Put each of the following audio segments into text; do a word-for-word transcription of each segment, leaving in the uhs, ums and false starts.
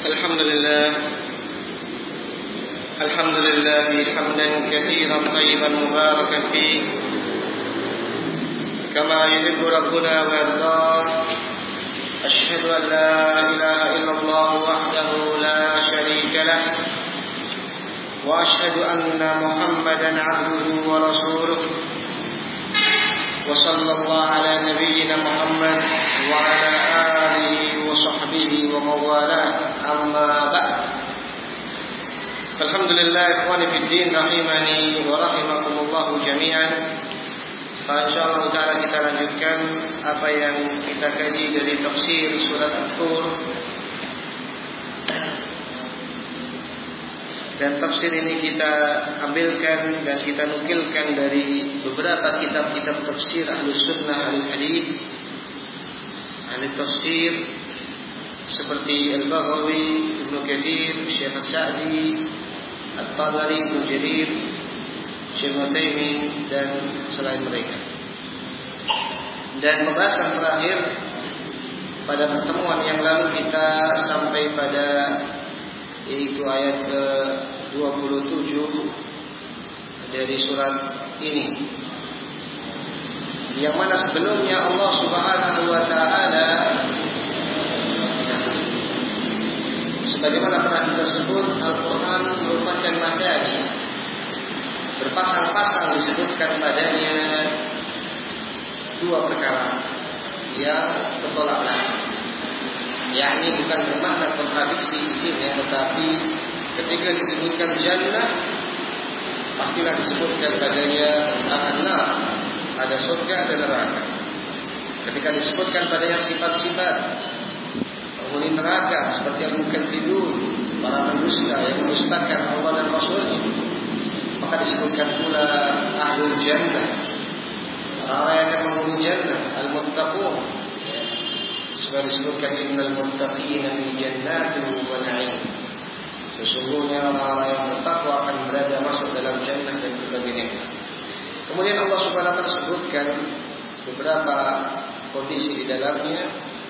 الحمد لله الحمد لله حمدا كثيرا طيبا مباركا فيه كما يحب ربنا ويرضاه. أشهد أن لا إله إلا الله وحده لا شريك له وأشهد أن محمدا عبده ورسوله وصلى الله على نبينا محمد وعلى آله وصحبه ومن والاه. أما بعد فالحمد لله إخواني في الدين رحمني ورحمكم الله جميعا. Insyaallah taala kita lanjutkan apa yang kita kaji dari tafsir surat At-Tur. Dan tafsir ini kita ambilkan dan kita nukilkan dari beberapa kitab-kitab tafsir Ahlus Sunnah Ahlul Hadis, ahli tafsir seperti Al-Baghawi, Ibnu Katsir, Syekh As-Sa'di, At-Tabari, Ibnu Jarir, Syekh Utsaimin dan selain mereka. Dan pembahasan terakhir pada pertemuan yang lalu kita sampai pada yaitu ayat ke dua puluh tujuh dari surat ini, yang mana sebelumnya Allah Subhanahu wa taala sebagaimana pernah kita sebut, Al-Quran merupakan materi, berpasang-pasang disebutkan padanya dua perkara yang bertolak belakang, yakni bukan bermakna kontradiksi isinya, tetapi ketika disebutkan jannah pastilah disebutkan padanya an-nar, ada surga ada neraka. Ketika disebutkan padanya sifat-sifat penghuni neraka seperti al-mukadzibun, para pendusta yang mendustakan Allah dan Rasulnya, maka disebutkan pula ahlul jannah, orang yang akan menghuni jannah, al-muttaqun. Sebab disebutkan innal muttaqina fi jannatin wa na'im. Sesungguhnya orang-orang yang bertakwa akan berada masuk dalam jannah dan berbagai nikmat. Kemudian Allah Subhanahu wa taala sebutkan beberapa kondisi di dalamnya,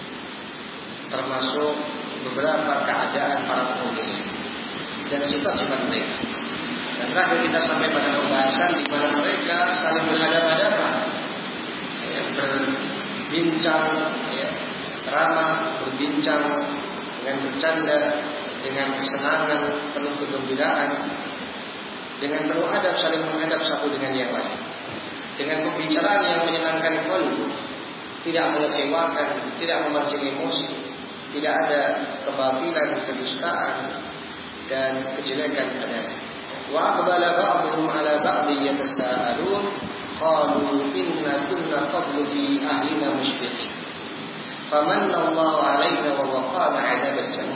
termasuk beberapa keadaan para penghuni dan sifat-sifat mereka. Dan terakhir kita sampai pada pembahasan di mana mereka saling berhadapan-hadapan, ya, berbincang, ya, ramah, berbincang dengan bercanda, dengan kesenangan, penuh kegembiraan, dengan penuh adab, saling menghadap satu dengan yang lain, dengan pembicaraan yang menyenangkan qalbu, tidak mengecewakan, tidak memancing emosi, tidak ada kebatilan, kedustaan dan kejelekan padanya. Wa aqbala ba'dhum 'ala ba'dhin yatasaalun qalu inna kunna qablu fi ahlina mushfiqin famanna Allahu 'alaina wa waqana 'adzabas samum.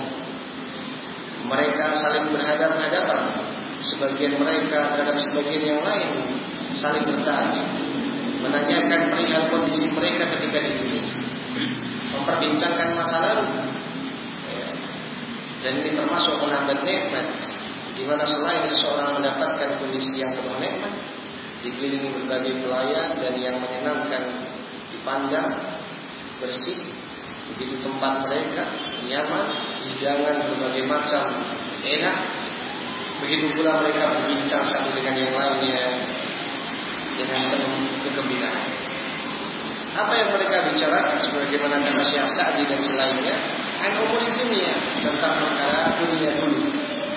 Mereka saling berhadapan-hadapan, sebagian mereka terhadap sebagian yang lain saling bertanya, menanyakan perihal kondisi mereka ketika di dunia, memperbincangkan masa lalu, ya. Dan ini termasuk menambah nikmat, di mana selain seseorang mendapatkan kondisi yang penuh nikmat, dikelilingi berbagai pelayan dan yang menyenangkan dipandang, bersih, begitu tempat mereka nyaman, hidangan berbagai macam enak, begitu pula mereka berbincang satu dengan yang lainnya dengan penuh kegembiraan. Apa yang mereka bicarakan sebagaimana kata Syekh Sa'di dan selainnya, an umur dunia, tentang perkara dunia dulu.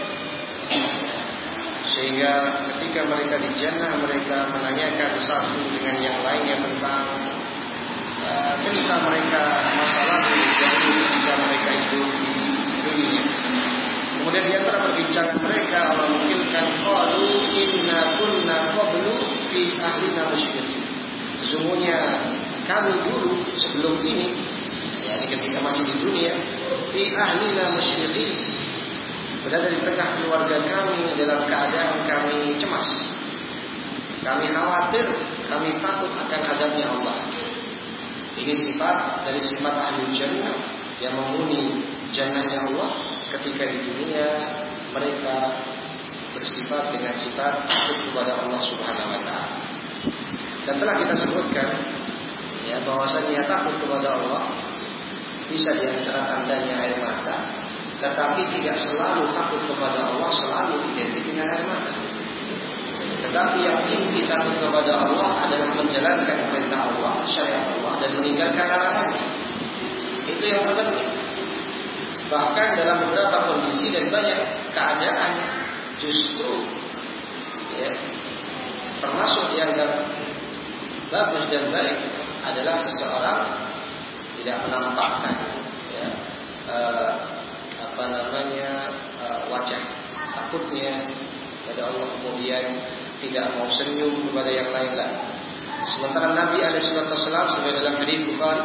Sehingga ketika mereka di jannah, mereka menanyakan satu dengan yang lainnya tentang uh, cerita mereka masa lalu dari ketika mereka hidup di dunia. Kemudian di antara perbincangan mereka, Allah mungkinkan qalu inna kunna qablu fi ahlina musyrikin. Sesungguhnya kami dulu sebelum ini, yakni ketika masih di dunia, fi ahlina musyrikin, berada di tengah keluarga kami dalam keadaan kami cemas, kami khawatir, kami takut akan adabnya Allah. Ini sifat dari sifat ahli jannah yang menghuni jannahnya Allah. Ketika di dunia mereka bersifat dengan sifat takut kepada Allah Subhanahu wa taala. Dan telah kita sebutkan, ya, bahwasanya takut kepada Allah bisa di antara tandanya air mata, tetapi tidak selalu takut kepada Allah selalu identik dengan air mata. Tetapi yang inti takut kepada Allah adalah menjalankan perintah Allah, syariat Allah, dan meninggalkan larangannya. Itu yang terpenting. Bahkan dalam beberapa kondisi dan banyak keadaan, justru ya, termasuk yang bagus dan baik adalah seseorang tidak menampakkan ya, uh, apa namanya uh, wajah takutnya pada Allah, kemudian tidak mau senyum kepada yang lain-lain. Sementara Nabi alaihi wasallam sebagai dalam hadis Bukhari,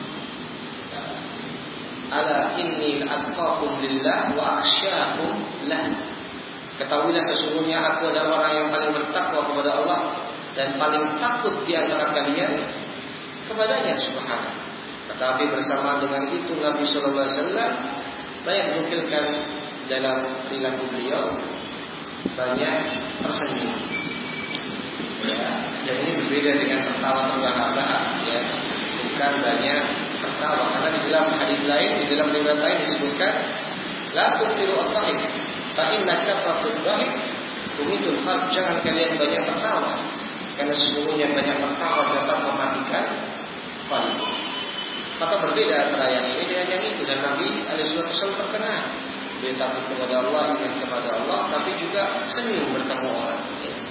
ala inni atqakum lillah wa akhsyakum lah. Ketahuilah sesungguhnya aku adalah orang yang paling bertakwa kepada Allah dan paling takut di antara kalian kepadanya subhanahu. Tetapi bersama dengan itu Nabi sallallahu alaihi wasallam banyak menukilkan dalam perilaku beliau banyak tersenyum. Ya, dan ini berbeda dengan tertawa terbahak-bahak ya. Bukan banyak tertawa, karena di dalam hadis lain, di dalam riwayat lain disebutkan la tusiru at-tahik fa inna kafatul dhahik tumitul qalb. Jangan kalian banyak tertawa, karena sesungguhnya banyak tertawa dapat mematikan qalb. Maka berbeda antara yang ini dengan yang itu. Dan Nabi alaihi wasallam terkenal dia takut kepada Allah, ingin kepada Allah, tapi juga senyum bertemu orang.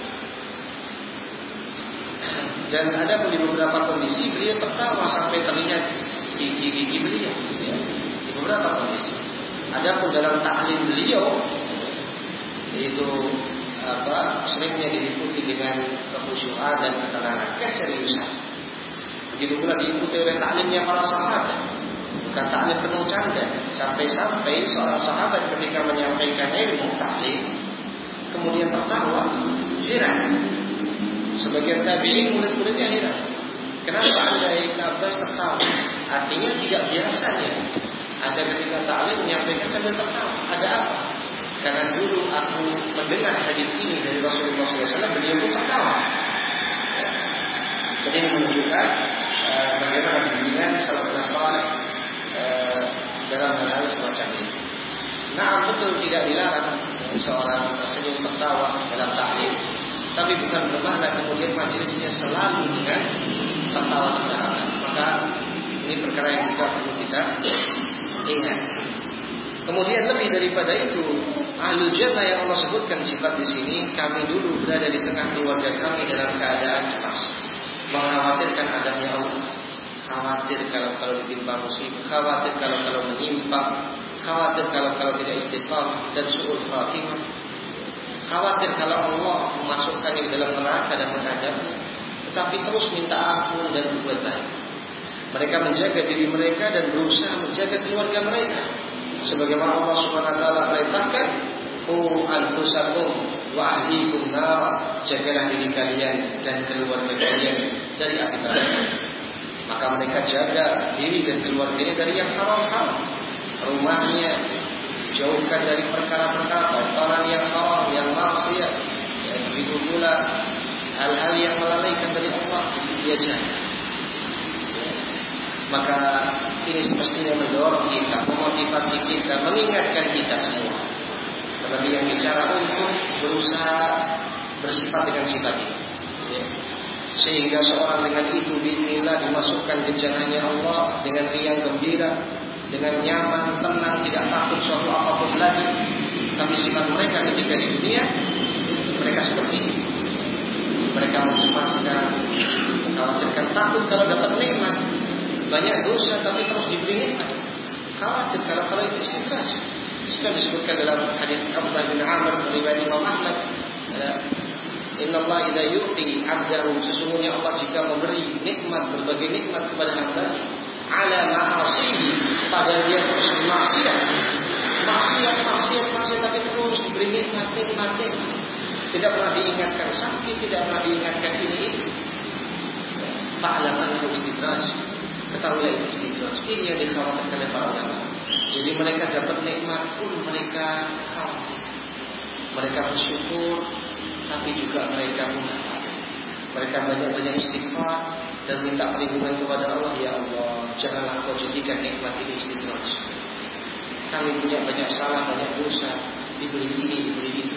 Dan ada di beberapa kondisi beliau tertawa sampai terlihat gigi-gigi beliau ya. Di beberapa kondisi. Adapun dalam ta'lim beliau itu apa seringnya diikuti dengan kekhusyuan dan ketenangan, keseriusan. Begitu pula diikuti oleh ta'limnya para sahabat, bukan ta'lim penuh canda. Sampai-sampai seorang sahabat ketika menyampaikan ilmu ta'lim kemudian tertawa, heran. Sebagian tabi'in murid-muridnya heran. Kenapa Anda Ibn Abbas tertawa? Artinya tidak biasanya Anda ketika ta'lim menyampaikan sambil tertawa. Ada apa? Karena dulu aku mendengar hadis ini dari Rasulullah shallallahu alaihi wasallam, beliau pun tertawa. Jadi ini menunjukkan uh, bagaimana bimbingan salafus saleh uh, dalam hal-hal semacam ini. Nah, betul tidak dilarang seorang senyum tertawa dalam ta'lim, tapi bukan bermakna kemudian majelisnya selalu dengan tertawa-tertawa. Maka ini perkara yang juga perlu kita ingat. Kemudian lebih daripada itu, ahlul jannah yang Allah sebutkan sifat di sini, kami dulu berada di tengah keluarga kami dalam keadaan cemas, mengkhawatirkan adabnya Allah, khawatir kalau kalau ditimpa musibah, khawatir kalau kalau menyimpang, khawatir kalau kalau tidak istiqamah dan su'ul khatimah. Khawatir kalau Allah memasukkan di dalam neraka dan menghadapnya, tetapi terus minta ampun dan berbuat baik. Mereka menjaga diri mereka dan berusaha menjaga keluarga mereka, sebagaimana Allah Subhanahu wa taala perintahkan, "Qu anfusakum wa ahlikum nar." Jagalah diri kalian dan keluarga kalian dari api neraka. Maka mereka jaga diri dan keluarganya dari yang haram-haram. Rumahnya jauhkan dari perkara-perkara tontonan yang haram, yang maksiat, yang begitu pula hal-hal yang melalaikan dari Allah dia jaga. Maka ini semestinya mendorong kita, memotivasi kita, mengingatkan kita semua. Tetapi yang bicara untuk berusaha bersifat dengan sifat ini, ya. Sehingga seorang dengan itu bismillah dimasukkan ke jannahnya Allah dengan riang gembira, dengan nyaman, tenang, tidak takut suatu apapun lagi. Tapi sifat mereka ketika di dunia, mereka seperti ini. Mereka mencemaskan, mengkhawatirkan, takut kalau dapat nikmat, banyak dosa tapi terus diberi nikmat. Khawatir kalau kalau itu istighfar. Sudah disebutkan dalam hadis Abdullah bin Amr riwayat Imam Ahmad, Inna Allah idza yu'ti 'abdahu, sesungguhnya Allah jika memberi nikmat, berbagai nikmat kepada hamba-Nya, ala ma'asihi, pada dia terus maksiat, maksiat, maksiat, maksiat, tapi terus diberi nikmat, nikmat, nikmat. Tidak pernah diingatkan sakit, tidak pernah diingatkan ini. Fa'laman itu istidraj. Ketahuilah itu istidraj. Ini yang dikhawatirkan oleh para ulama. Jadi mereka dapat nikmat pun mereka khawatir. Mereka bersyukur, tapi juga mereka mengkhawatir. Mereka banyak-banyak istighfar dan minta perlindungan kepada Allah. Ya Allah, janganlah Kau jadikan nikmat ini istidraj. kami punya banyak salah, banyak dosa, diberi ini, diberi itu.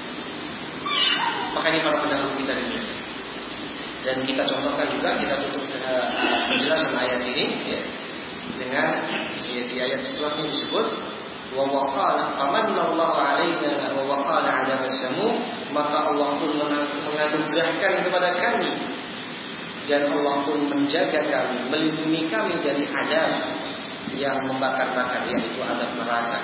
Makanya para pendahulu kita ini. Dan kita contohkan juga, kita tutup uh, penjelasan ayat ini ya, dengan ya, di ayat setelahnya disebut wa waqala amanallahu alaina wa waqala adab as-samu, maka Allah pun menganugerahkan kepada kami dan Allah pun menjaga kami, melindungi kami dari adab yang membakar-bakar, yaitu adab neraka.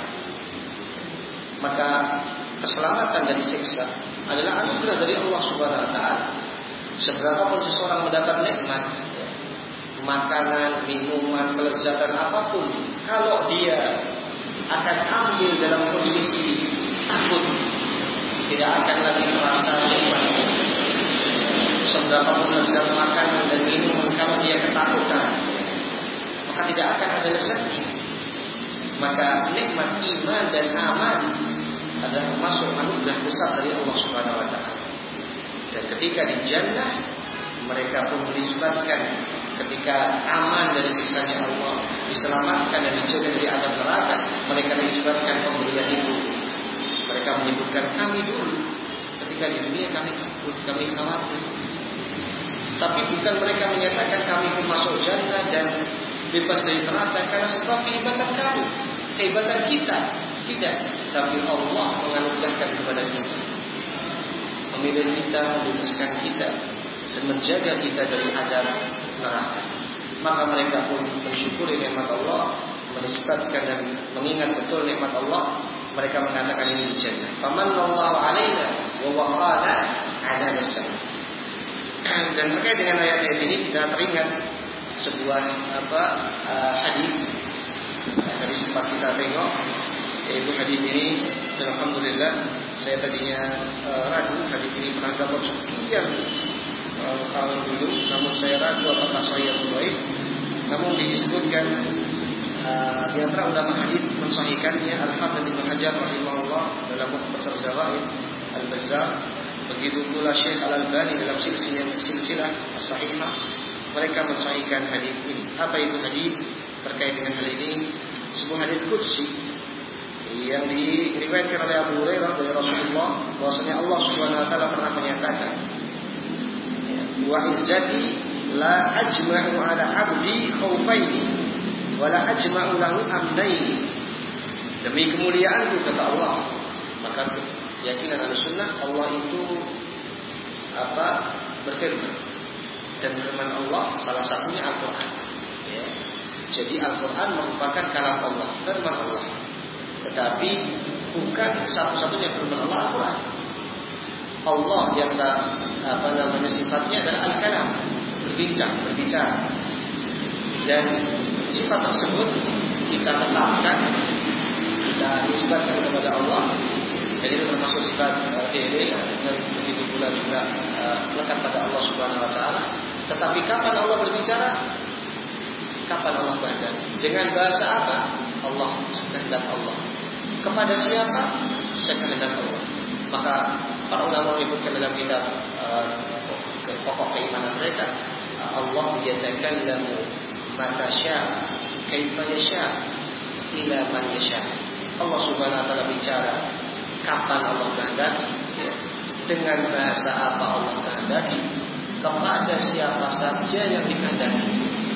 Maka keselamatan dari siksa adalah anugerah dari Allah Subhanahu wa taala. Seberapapun seseorang mendapat nikmat, ya, makanan, minuman, kelezatan apapun, kalau dia akan ambil dalam kondisi takut, tidak akan lagi merasa nikmat. Seberapapun lezat makanan dan minuman, kalau dia ketakutan, maka tidak akan ada lezatnya. Maka nikmat iman dan aman adalah termasuk anugerah besar dari Allah Subhanahu wa taala. Dan ketika di jannah, mereka pun disebutkan ketika aman dari siksanya Allah, diselamatkan dan dijaga dari azab neraka, mereka disebutkan pemberian itu. Mereka menyebutkan kami dulu ketika di dunia kami takut, kami khawatir. Tapi bukan mereka menyatakan kami pun masuk jannah dan bebas dari neraka karena sebab kehebatan kami, kehebatan kita. Tidak, tapi Allah menganugerahkan kepada kita, memilih kita, membebaskan kita, dan menjaga kita dari azab neraka. Maka mereka pun mensyukuri nikmat Allah, menisbatkan dan mengingat betul nikmat Allah. Mereka mengatakan ini jannah. Famanallahu alaina wa waqana adzab as-sam. Dan terkait dengan ayat-ayat ini kita teringat sebuah apa uh, hadis dari sempat kita tengok, yaitu hadis ini. Dan alhamdulillah saya tadinya uh, ragu hadis ini pernah dapat sekian uh, tahun dulu, namun saya ragu apakah saya baik. Namun disebutkan uh, di antara ulama hadis mensahihkannya Al-Hafidz Ibnu Hajar rahimahullah dalam Mukhtasar Zawaid Al-Bazzar, begitu pula Syekh Al-Albani dalam silsilah silsilah as-sahihah, mereka mensahihkan hadis ini. Apa itu hadis terkait dengan hal ini? Sebuah hadis qudsi yang diriwayatkan oleh Abu Hurairah dari Rasulullah, bahwasanya Allah Subhanahu wa taala pernah menyatakan, wa izzati la ajma'u ala 'abdi khaufaini wa la ajma'u lahu amnaini. Demi kemuliaanku, kata Allah. Maka keyakinan Ahlussunnah, Allah itu apa? Berfirman. Dan firman Allah salah satunya Al-Qur'an. Ya. Jadi Al-Qur'an merupakan kalam Allah, firman Allah. Tetapi bukan satu-satunya firman Allah Al-Quran. Allah yang tak, apa namanya sifatnya adalah Al-Kalam, berbincang, berbicara. Dan sifat tersebut kita tetapkan, kita nisbatkan kepada Allah. Jadi itu termasuk sifat fi'li, dan begitu pula juga melekat pada Allah Subhanahu wa taala. Tetapi kapan Allah berbicara? Kapan Allah berbicara? Dengan bahasa apa? Allah, sekehendak Allah. Kepada siapa? Sekehendak Allah. Maka para ulama menyebutkan dalam kitab uh, pokok keimanan mereka, Allah yatakallamu mata syaa kaifa yasha ila man yasha. Allah Subhanahu wa taala bicara kapan Allah kehendaki, ya, dengan bahasa apa Allah kehendaki, kepada siapa saja yang dikehendaki.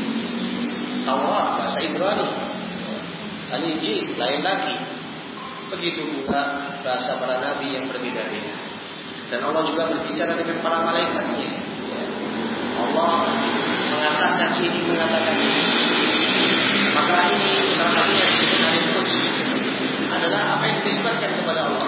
Taurat bahasa Ibrani, Al-Injil lain lagi. Begitu pula bahasa para nabi yang berbeda-beda. Dan Allah juga berbicara dengan para malaikatnya. Allah mengatakan ini, mengatakan ini. Maka ini salah satunya disebut hadis qudsi adalah apa yang disebutkan kepada Allah.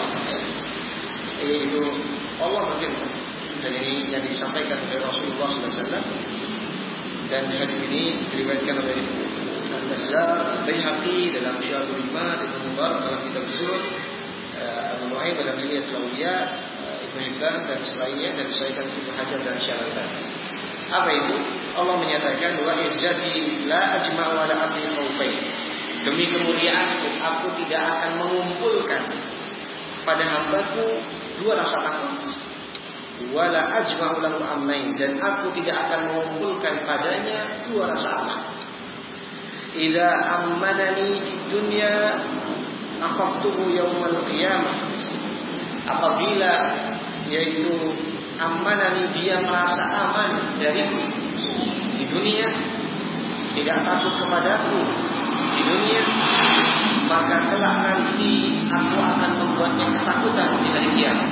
Yaitu Allah berfirman. Dan ini yang disampaikan oleh Rasulullah sallallahu alaihi wasallam. Dan hadis ini diriwayatkan oleh Al-Bazzar, Baihaqi dalam Syarhul Iman, Ibnu Mubarak dalam kitab Zuhud, Abu Nu'aim dalam Hilyatul Awliya, Ibnu Hibban dan selainnya, dan disahihkan Ibnu Hajar dan Syekh Al-Albani. Apa itu? Allah menyatakan wa izzati la ajma'u ala 'abdi khaufain. Demi kemuliaanku, aku tidak akan mengumpulkan pada hambaku dua rasa takut. Wala ajma'u lahu amnain, dan aku tidak akan mengumpulkan padanya dua rasa aman. Idza ammanani di dunia akhaftuhu yaumal qiyamah, apabila yaitu amanani, dia merasa aman dariku di dunia, tidak takut kepadaku di dunia, maka kelak nanti aku akan membuatnya ketakutan di hari kiamat.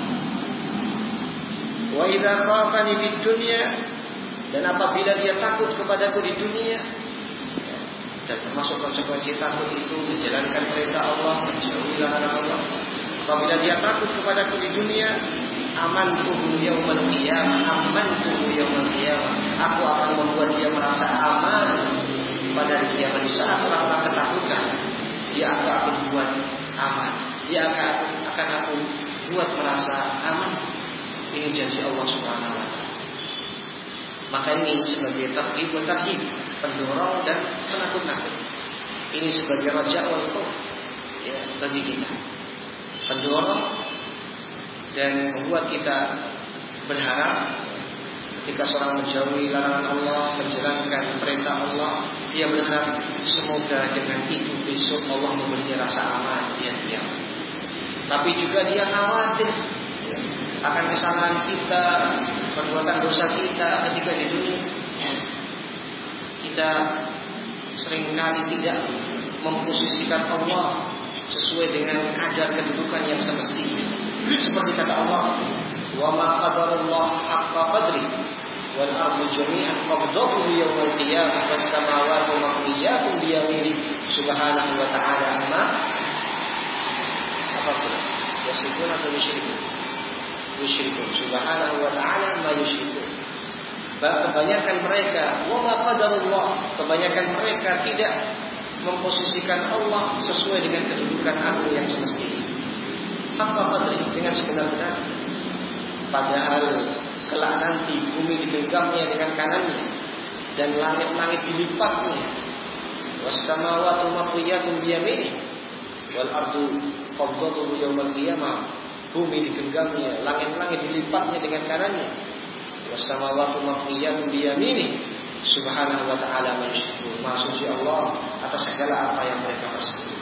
Wa idza khafani di dunia, dan apabila dia takut kepadaku di dunia, dan termasuk konsekuensi takut itu menjalankan perintah Allah, menjauhi larangan Allah. Apabila dia takut kepadaku di dunia, amantuhu yaumal qiyamah, amantuhu yaumal qiyamah, aku akan membuat dia merasa aman pada hari kiamat. Di saat orang-orang ketakutan, dia akan aku buat aman, dia akan akan aku buat merasa aman. Ini janji Allah Subhanahu wa taala. Maka ini sebagai targhib wa tarhib, pendorong dan penakut-nakut. Ini sebagai raja wal khauf, ya, bagi kita, pendorong dan membuat kita berharap ketika seorang menjauhi larangan Allah, menjalankan perintah Allah, dia berharap semoga dengan itu besok Allah memberinya rasa aman di hari kiamat. Tapi juga dia khawatir akan kesalahan kita, perbuatan dosa kita ketika di dunia. Kita seringkali tidak memposisikan Allah sesuai dengan kadar kedudukan yang semestinya. Seperti kata Allah, wa ma qadarullah haqqa qadri wal ardu jami'an qabdatuhu yawmal qiyamah was samawati maqwiyatun bi yaminihi subhanahu wa ta'ala amma apa itu? Yasifun atau yusyrikun? Yusyrikun subhanahu wa ta'ala amma yusyrikun. Kebanyakan mereka, wa ma qadarullah, kebanyakan mereka tidak memposisikan Allah sesuai dengan kedudukan aku yang semestinya. Haqqa qadri, dengan sebenar-benar. Padahal kelak nanti bumi digenggamnya dengan kanannya dan langit-langit dilipatnya. Was samawati maqwiyatun bi yaminihi wal ardu qabdatuhu yawmal qiyamah. Bumi digenggamnya, langit-langit dilipatnya dengan kanannya. Was samawati maqwiyatun bi yaminihi subhanahu wa ta'ala masyhur. Maha suci Allah atas segala apa yang mereka persekutukan.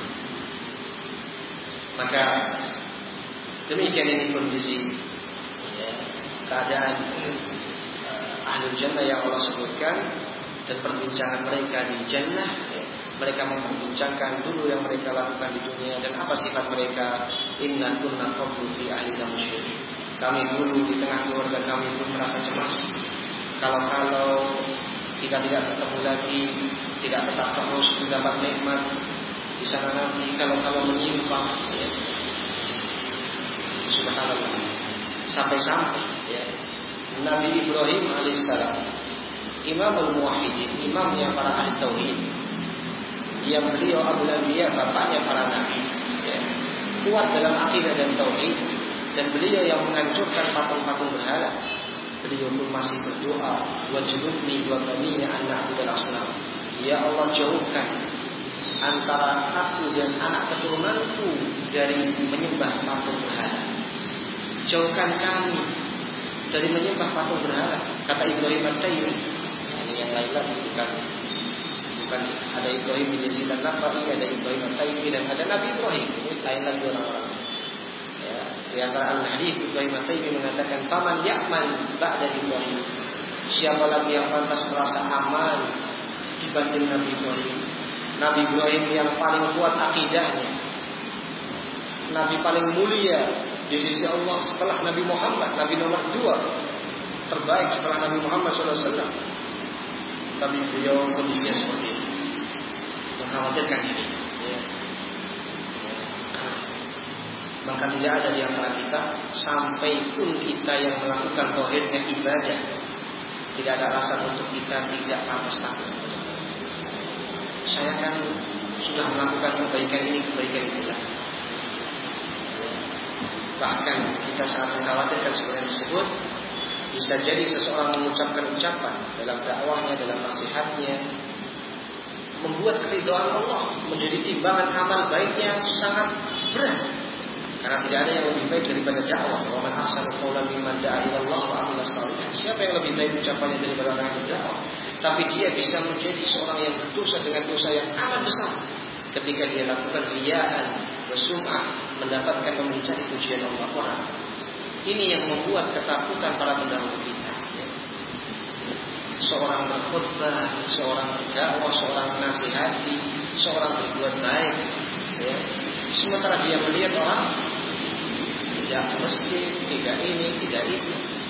Maka demikian ini kondisi, ya, keadaan uh, ahlul jannah yang Allah sebutkan dan perbincangan mereka di jannah. Ya, mereka memperbincangkan dulu yang mereka lakukan di dunia dan apa sifat mereka. Inna kunna qablu fi ahlina musyrikin. Kami dulu di tengah keluarga kami pun merasa cemas. Kalau-kalau kita tidak ketemu lagi, tidak tetap terus mendapat nikmat di sana nanti, kalau-kalau menyimpang, ya. Subhanallah. Sampai-sampai, ya, Nabi Ibrahim alaihissalam, Imamul Muwahhidin, imamnya para ahli tauhid, yang beliau Abul Anbiya, bapaknya para nabi, ya, kuat dalam akidah dan tauhid, dan beliau yang menghancurkan patung-patung berhala. Beliau pun masih berdoa, wajibni wa baniya an na'budal asnam. Ya Allah, jauhkan antara aku dan anak keturunanku dari menyembah patung berhala. Jauhkan kami dari menyembah patung berhala. Kata Ibrahim At-Taimi, ini yang lain lagi, bukan bukan ada Ibrahim bin Yazid An-Nakha'i, ada Ibrahim At-Taimi dan ada Nabi Ibrahim. Ini lain lagi orang-orang. Ya, di antara al-hadis Ibrahim At-Taimi mengatakan, "Faman ya'man ba'da Ibrahim?" Siapa lagi yang pantas merasa aman dibanding Nabi Ibrahim? Nabi Ibrahim yang paling kuat akidahnya, Nabi paling mulia di sisi Allah setelah Nabi Muhammad, Nabi nomor dua terbaik setelah Nabi Muhammad shallallahu alaihi wasallam. Tapi beliau kondisinya seperti ini, mengkhawatirkan ini. Ya. Maka tidak ada di antara kita, sampai pun kita yang melakukan tauhidnya ibadah, tidak ada alasan untuk kita tidak pantas takut. Saya kan sudah melakukan kebaikan ini, kebaikan itu lah. Bahkan kita sangat mengkhawatirkan seperti yang disebut, bisa jadi seseorang mengucapkan ucapan dalam dakwahnya, dalam nasihatnya, membuat keridhaan Allah menjadi timbangan amal baiknya yang sangat berat. Karena tidak ada yang lebih baik daripada dakwah. Wa man ahsanu qawlan mimman da'a ila Allah wa 'amila shalihan. Siapa yang lebih baik ucapannya daripada orang yang berdakwah? Tapi dia bisa menjadi seorang yang berdosa dengan dosa yang amat besar. ketika dia lakukan riyaan, bersum'ah, mendapatkan mencari pujian Allah orang. Ini yang membuat ketakutan para pendahulu kita. Seorang berkhutbah, seorang berdakwah, seorang nasihati, seorang berbuat baik, ya. Sementara dia melihat orang tidak mesti, tidak ini, tidak itu,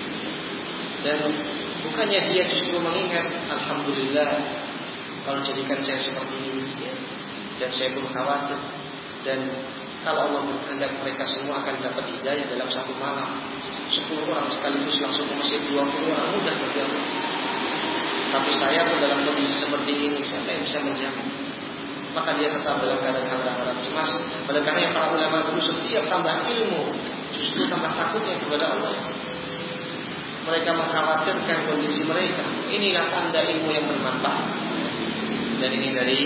dan bukannya dia justru mengingat, alhamdulillah kalau jadikan saya seperti ini, ya. Dan saya pun khawatir, dan kalau Allah berkehendak mereka semua akan dapat hidayah dalam satu malam. Sepuluh orang sekaligus langsung ke masjid, dua puluh orang mudah bagi Allah. Tapi saya pun dalam kondisi seperti ini, siapa yang bisa menjamin? Maka dia tetap dalam keadaan harap-harap cemas. Oleh karena para ulama dulu setiap tambah ilmu, justru tambah takutnya kepada Allah. Mereka mengkhawatirkan kondisi mereka. Inilah tanda ilmu yang bermanfaat. Dan ini dari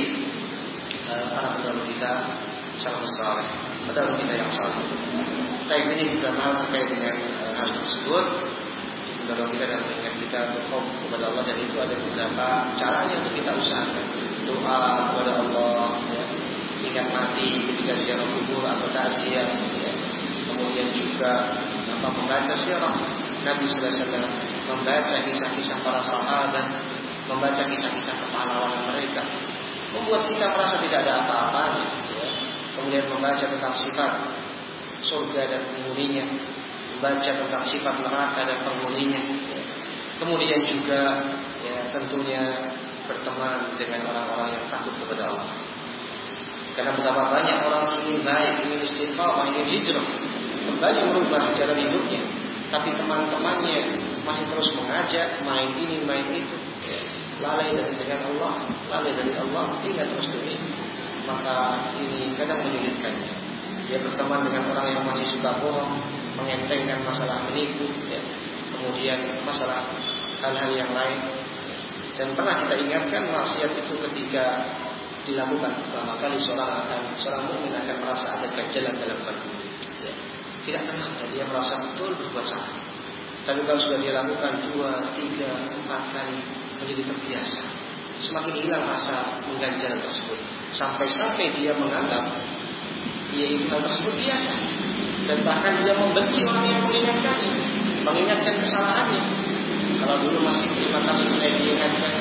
uh, para pendahulu kita, salafus saleh, pendahulu kita yang saleh. Saya ini juga hal terkait dengan uh, hal tersebut. Pendahulu kita dan mengingat kita berkhuf kepada Allah, dan itu ada beberapa caranya untuk kita usahakan. Doa kepada Allah, ya. Ingat mati ketika ziarah kubur atau takziah, ya. Kemudian juga apa, membaca sirah Nabi sallallahu alaihi wasallam, membaca kisah-kisah para sahabat, membaca kisah-kisah kepahlawanan mereka, membuat kita merasa tidak ada apa-apanya, ya. Kemudian membaca tentang sifat surga dan penghuninya, membaca tentang sifat neraka dan penghuninya, ya. Kemudian juga ya tentunya berteman dengan orang-orang yang takut kepada Allah. Karena betapa banyak orang ingin baik, ingin istiqamah, ingin hijrah, kembali merubah jalan hidupnya, tapi teman-temannya masih terus mengajak main ini, main itu, ya. Lalai dari dengan Allah, lalai dari Allah, ingat terus dunia. Maka ini kadang menyulitkannya. Dia berteman dengan orang yang masih suka bohong, mengentengkan masalah menipu, ya. Kemudian masalah hal-hal yang lain. Dan pernah kita ingatkan, maksiat itu ketika dilakukan pertama kali, seorang akan seorang mukmin akan merasa ada kejalan dalam kalbu, ya. Tidak tenang, ya. Dia merasa betul berbuat salah. Tapi kalau sudah dia lakukan dua, tiga, empat kali, menjadi terbiasa. Semakin hilang rasa mengganjal tersebut, sampai-sampai dia menganggap dia itu hal tersebut biasa, dan bahkan dia membenci orang yang mengingatkannya, mengingatkan kesalahannya. Kalau dulu masih terima kasih saya diingatkan,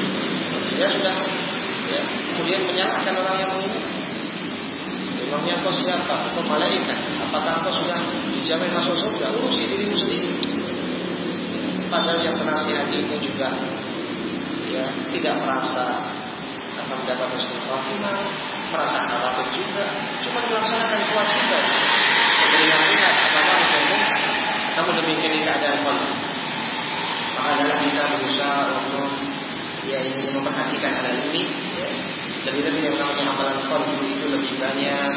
dia sudah, ya, kemudian menyalahkan orang yang mengingatkan. Memangnya kau siapa? Kau malaikat? Apakah kau sudah dijamin masuk surga? Urusi dirimu sendiri. Padahal yang menasihati itu juga, ya, tidak merasa akan mendapat husnul khotimah, merasa khawatir juga, cuma melaksanakan kewajiban memberi nasihat kepada orang yang, namun demikian di keadaan malu. Maka adalah kita berusaha untuk, ya, ingin memperhatikan hal ini, ya. Lebih-lebih yang namanya amalan qalbu itu lebih banyak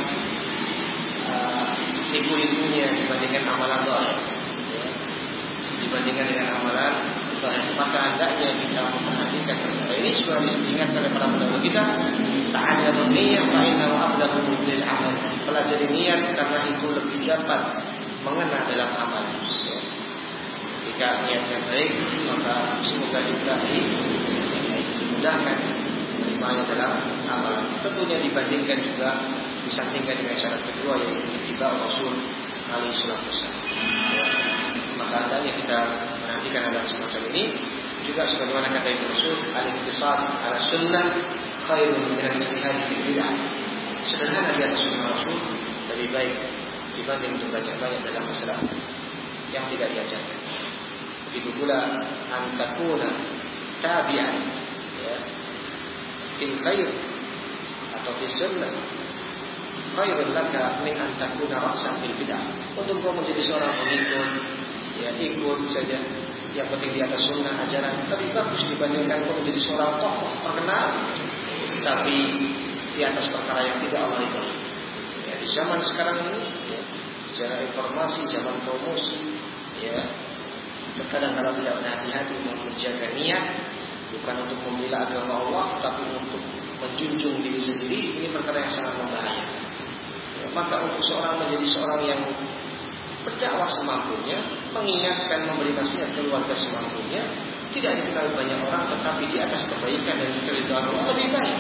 uh, liku-likunya dibandingkan amalan zahir, ya. Dibandingkan dengan amalan zahir, maka hendaknya kita memperhatikan perkara ini. Sudah diingatkan oleh para pendahulu kita, ta'allamul niyyah fa innahu ablagu lil amal. Pelajari niat karena itu lebih dapat mengena dalam amal. Jika niatnya baik, maka semoga juga dimudahkan menerimanya dalam amalan. Tentunya dibandingkan juga, disandingkan dengan syarat kedua, yaitu ittiba' Rasul alaihi salatu wassalam. Maka hendaknya kita perhatikan hal semacam ini. Juga sebagaimana kata Ibnu Rasul, al-iktisad ala sunnah khairun min al-ijtihad fil bid'ah. Sederhana di atas sunnah Rasul lebih baik dibanding banyak-banyak dalam masalah yang tidak diajarkan. Begitu pula antakuna tabi'an, ya, fil khair atau fil sunnah khairun laka min antakuna ra'san fil bid'ah. Untuk kau menjadi seorang pengikut, ya, ikut saja, yang penting di atas sunnah ajaran, lebih bagus dibandingkan kau menjadi seorang tokoh terkenal tapi di atas perkara yang tidak Allah itu. Ya, di zaman sekarang ini, ya, secara informasi, zaman promosi, ya, terkadang kalau tidak berhati-hati menjaga niat, bukan untuk membela agama Allah, tapi untuk menjunjung diri sendiri, ini perkara yang sangat membahayakan. Ya, maka untuk seorang menjadi seorang yang berdakwah semampunya, mengingatkan, memberi nasihat keluarga semampunya, tidak dikenal banyak orang, tetapi di atas kebaikan dan keridhaan Allah lebih baik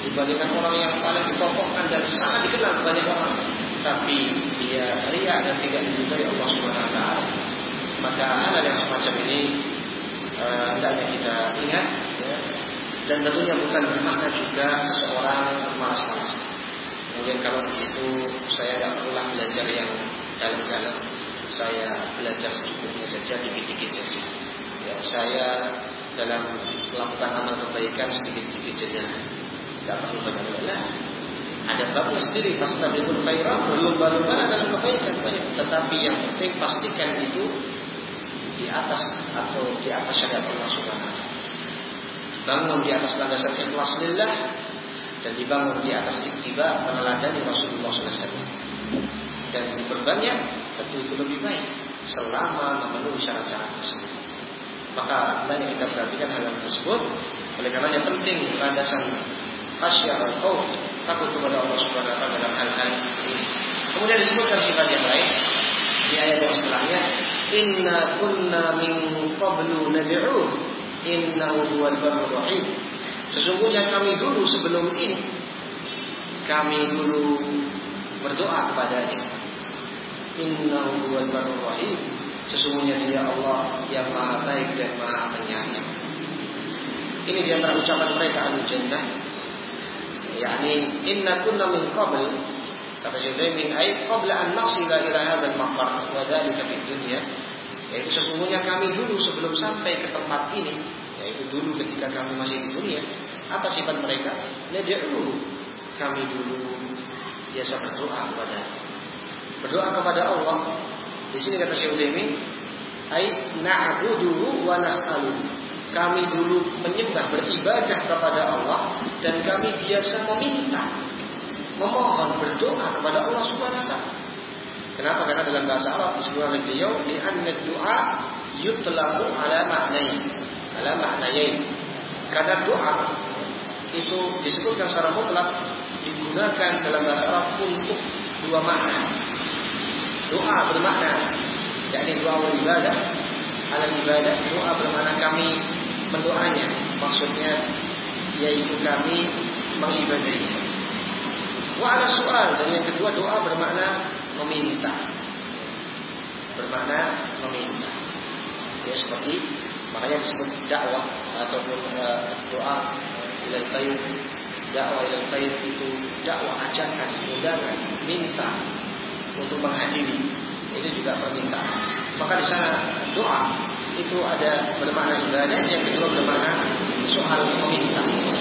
dibandingkan orang yang paling dipokokkan dan sangat dikenal banyak orang, tapi dia riya dan tidak diridhai Allah Subhanahu wa taala, maka hal yang semacam ini hendaknya uh, kita ingat, ya. Dan tentunya bukan bermakna juga seseorang malas-malas. Kemudian kalau begitu saya tidak perlulah belajar yang dalam-dalam, saya belajar secukupnya saja, dikit-dikit saja. Ya, saya dalam melakukan amal kebaikan sedikit-sedikit saja, tidak perlu banyak-banyak. Ada babnya sendiri, fastabiqul khairat, berlomba-lomba dalam kebaikan banyak. Tetapi yang penting pastikan itu di atas atau di atas syariat Allah Subhanahu wa taala. Bangun di atas landasan ikhlas lillah dan dibangun di atas ittiba meneladani Rasulullah sallallahu alaihi wasallam. Dan diperbanyak tentu itu lebih baik selama memenuhi syarat-syarat tersebut. Maka hendaknya kita perhatikan hal tersebut. Oleh karenanya penting landasan khasyah dan khauf, takut kepada Allah Subhanahu wa taala dalam hal-hal ini. Kemudian disebutkan sifat yang lain di ayat yang setelahnya, inna kunna min qablu nad'u innahu huwal barrur rahim. Sesungguhnya kami dulu sebelum ini, kami dulu berdoa kepadanya. Innahu huwal barrur rahim. Sesungguhnya dia Allah yang maha baik dan maha penyayang. Ini di antara ucapan mereka ahli jannah. Yani inna kunna min qabl, kata Juzaimin, ay qabla an nasila ila hadzal maqam wa dzalika fid dunya. Yaitu sesungguhnya kami dulu sebelum sampai ke tempat ini, yaitu dulu ketika kami masih di dunia, apa sifat mereka? Nad'u, kami dulu biasa berdoa kepada berdoa kepada Allah. Di sini kata Syekh Utsaimin, ai na'buduhu wa nas'aluhu. Kami dulu menyembah, beribadah kepada Allah, dan kami biasa meminta, memohon, berdoa kepada Allah Subhanahu wa taala. Kenapa? Karena dalam bahasa Arab disebutkan oleh beliau, li'anna du'a yutlaqu ala ma'nayn, ala ma'nayn. Karena doa itu disebutkan secara mutlak digunakan dalam bahasa Arab untuk dua makna. Doa bermakna, yakni doa ibadah, ala ibadah. Doa bermakna kami mendoanya, maksudnya yaitu kami mengibadahi. Wa ala su'al, dan yang kedua doa bermakna meminta, bermakna meminta. Ya seperti makanya disebut dakwah ataupun uh, doa ilal khair. Dakwah ilal khair itu dakwah, ajakan, undangan, minta untuk menghadiri. Itu juga permintaan. Maka di sana doa itu ada bermakna ibadah, yang kedua bermakna soal meminta.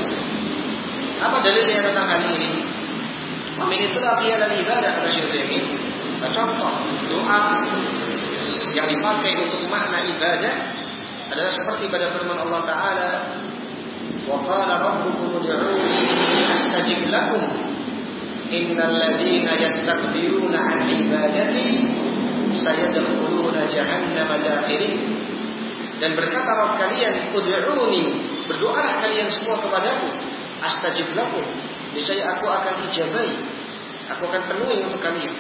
Apa dalilnya tentang hal ini? Meminta lagi adalah ibadah, kata Syekh ini. Contoh doa yang dipakai untuk makna ibadah adalah seperti pada firman Allah Taala, wa qala rabbukum ud'uuni astajib lakum innal ladzina yastakbiruna 'an ibadati sayadkhuluna jahannama dakhirin. Dan berkata Rabb kalian, ud'uuni, berdoalah kalian semua kepadaku, astajib lakum, niscaya aku akan ijabahi, aku akan penuhi untuk kalian.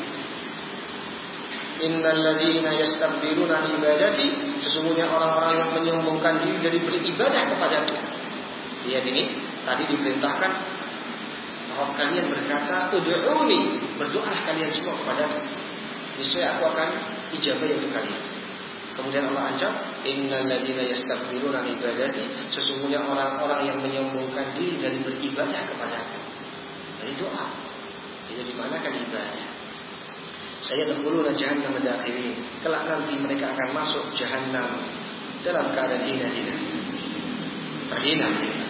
Innal ladzina yastakbiruna 'an ibadati, sesungguhnya orang-orang yang menyombongkan diri dari beribadah kepadaku. Lihat ini, tadi diperintahkan Rabb kalian berkata, ud'uuni, berdoalah kalian semua kepadaku, niscaya aku akan ijabahi untuk kalian. Kemudian Allah ancam, innal ladzina yastakbiruna 'an ibadati, sesungguhnya orang-orang yang menyombongkan diri dari beribadah kepadaku. Dari doa, itu dimanakan ibadah. Saya dahuluna jahannam dakhirin, kelak nanti mereka akan masuk jahannam dalam keadaan hina-hina, terhina.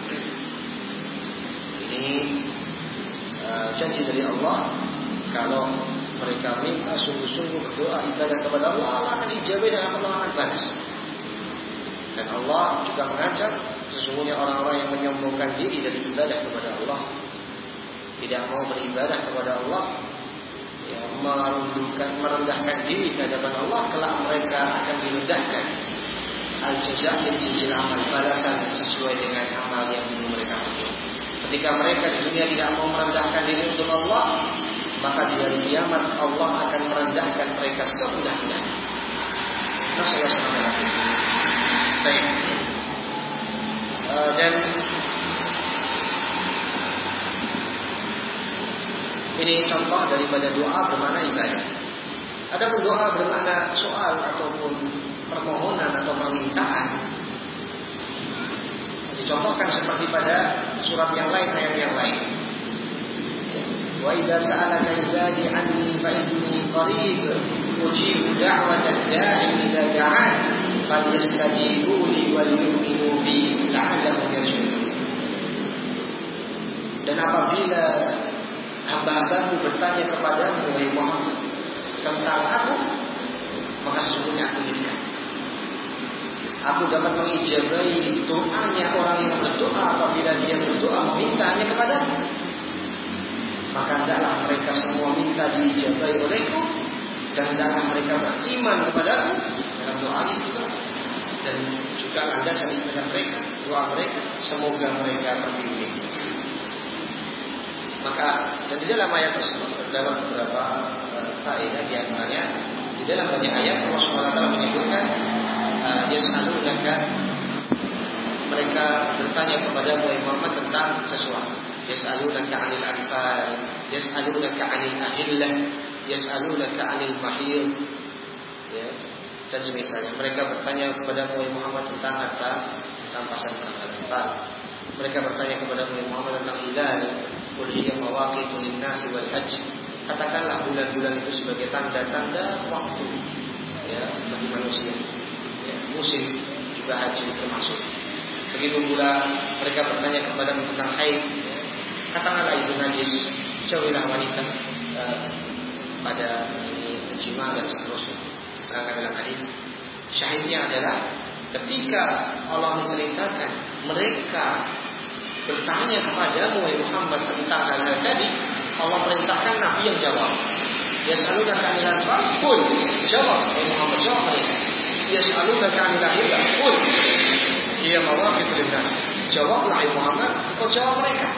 Ini uh, janji dari Allah, kalau mereka minta sungguh-sungguh berdoa ibadah kepada Allah, Allah akan ijabah dan Allah akan balas. Dan Allah juga mengancam, sesungguhnya orang-orang yang menyombongkan diri dari ibadah kepada Allah, tidak mau beribadah kepada Allah, yang merendahkan, merendahkan diri ke hadapan Allah, kelak mereka akan direndahkan. Al-jazaa min jinsil amal, balasan sesuai dengan amal yang dulu mereka lakukan. Ketika mereka di dunia tidak mau merendahkan diri untuk Allah, maka di hari kiamat Allah akan merendahkan mereka serendah-rendahnya. Nasallahu alaihi wasallam. Baik. Uh, dan Ini contoh daripada doa bermakna ibadah. Adapun doa bermakna soal ataupun permohonan atau permintaan, dicontohkan seperti pada surat yang lain, ayat yang lain. Wa idza sa'alaka ibadi 'anni fa inni qarib ujibu da'watad da'i idza da'an falyastajibu li wal yu'minu bi la'allahum yarshudun. Dan apabila hamba-hambaku bertanya kepadamu wahai Muhammad tentang aku, maka sesungguhnya aku dekat. Aku dapat mengijabahi doanya orang yang berdoa apabila dia berdoa memintanya kepadaku. Maka hendaklah mereka semua minta diijabahi olehku, dan hendaklah mereka beriman kepadaku dalam doanya juga. Dan juga anda sering mereka doa mereka, semoga mereka terpilih. Maka dan di dalam ayat tersebut terdapat beberapa faedah, di antaranya di dalam banyak ayat Allah subhanahu wa taala menyebutkan yas'alunaka, mereka bertanya kepada Muhammad tentang sesuatu. Yas'alunaka 'anil anfal, yas'alunaka 'anil ahillah, yas'alunaka 'anil mahir, ya, dan semisalnya. Mereka bertanya kepada Muhammad tentang harta rampasan harta. Mereka bertanya kepada Muhammad tentang hilal, qul hiya mawaqitu lin-nasi wal hajj. Katakanlah bulan-bulan itu sebagai tanda-tanda waktu, ya, bagi manusia. Ya, musim juga haji termasuk. Begitu pula mereka bertanya kepada tentang haid. Katakanlah itu najis, jauhilah wanita uh, pada ini jima dan seterusnya. Terangkan dalam hadis. Syahidnya adalah ketika Allah menceritakan mereka bertanya kepadamu wahai Muhammad tentang hal-hal tadi, Allah perintahkan Nabi yang jawab. Yas'alunaka 'anil anfal, qul, jawab wahai Muhammad, jawab mereka. Yas'alunaka 'anil ahillah, qul hiya mawaqitu lin-nas, jawablah wahai Muhammad, kau jawab mereka.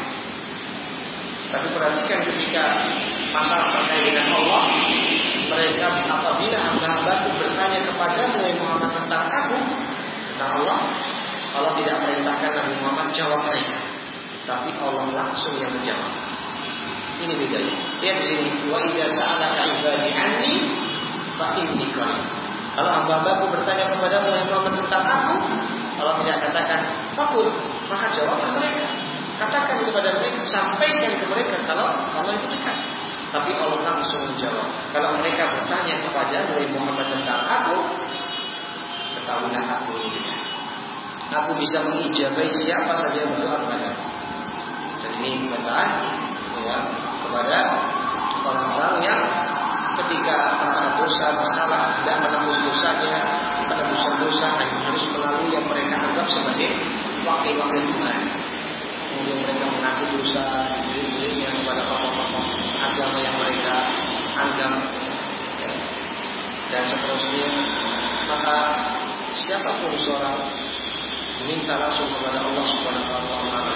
Tapi perhatikan ketika masalah terkait dengan Allah, mereka apabila hamba-hambaku bertanya kepadamu wahai Muhammad tentang aku, tentang Allah, Allah tidak perintahkan Nabi Muhammad jawab mereka, tapi Allah langsung yang menjawab. Ini bedanya. Lihat sini, wa idza sa'alaka ibadi anni fa inni qarib. Kalau hamba-hambaku bertanya kepadamu wahai Muhammad tentang aku, Allah tidak katakan fakul, maka jawablah mereka. Katakan kepada mereka, sampaikan ke mereka kalau Allah itu dekat. Tapi Allah langsung menjawab. Kalau mereka bertanya kepada Nabi Muhammad tentang aku, ketahuilah aku ini dekat. Aku bisa mengijabahi siapa saja yang berdoa kepadaku. Dan ini perkataan ya, kepada orang-orang yang ketika merasa dosa, bersalah, tidak menembus dosanya, menembus dosa, dan harus melalui yang mereka anggap sebagai wakil-wakil Tuhan. Kemudian mereka mengaku dosa diri-dirinya kepada tokoh-tokoh agama yang mereka anggap, ya, dan seterusnya. Maka siapapun seorang minta langsung kepada Allah Subhanahu wa taala.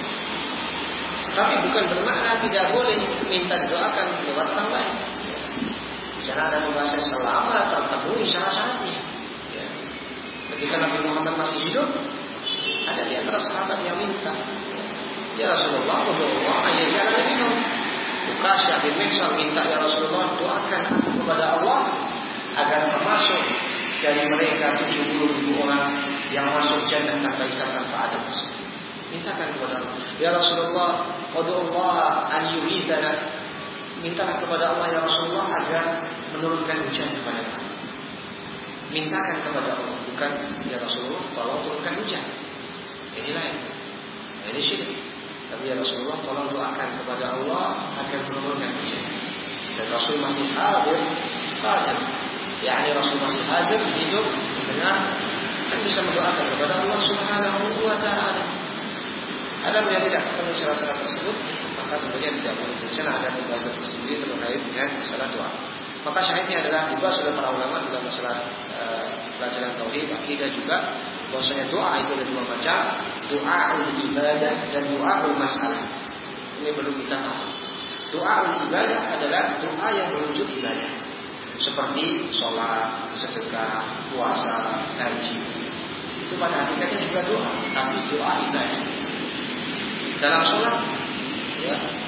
Tapi bukan bermakna tidak boleh minta didoakan lewat orang lain. Di sana ada pembahasan selama terpenuhi syarat-syaratnya. Ya. Ketika Nabi Muhammad masih hidup, ada di antara sahabat yang minta, ya Rasulullah, berdoa ayat jangan minum. Ukasya bin Mihsan minta, ya Rasulullah, doakan aku kepada Allah agar termasuk dari mereka tujuh puluh ribu orang yang masuk jannah tanpa hisab tanpa adab. Mintakan kepada Allah, ya Rasulullah, ud'ullah an yughithana. Mintalah kepada Allah ya Rasulullah agar menurunkan hujan kepada kami. Mintakan kepada Allah, bukan ya Rasulullah tolong turunkan hujan. Ini lain. Ini syirik. Tapi ya Rasulullah tolong doakan kepada Allah agar menurunkan hujan. Dan Rasul masih hadir, hadir. yakni Rasul masih hadir, hidup, mendengar, kan bisa mendoakan kepada Allah Subhanahu wa taala. Ada yang tidak perlu syarat-syarat tersebut, maka tentunya tidak boleh. Di sana ada pembahasan tersendiri terkait dengan masalah doa. Maka syahidnya adalah dibahas oleh para ulama dalam masalah uh, pelajaran tauhid, akidah juga, bahwasanya doa itu ada dua macam, doa ibadah dan doa masalah. Ini perlu kita paham. Doa ibadah adalah doa yang berwujud ibadah, seperti sholat, sedekah, puasa, haji. Itu pada hakikatnya juga doa, tapi doa ibadah. Dalam sholat, ya,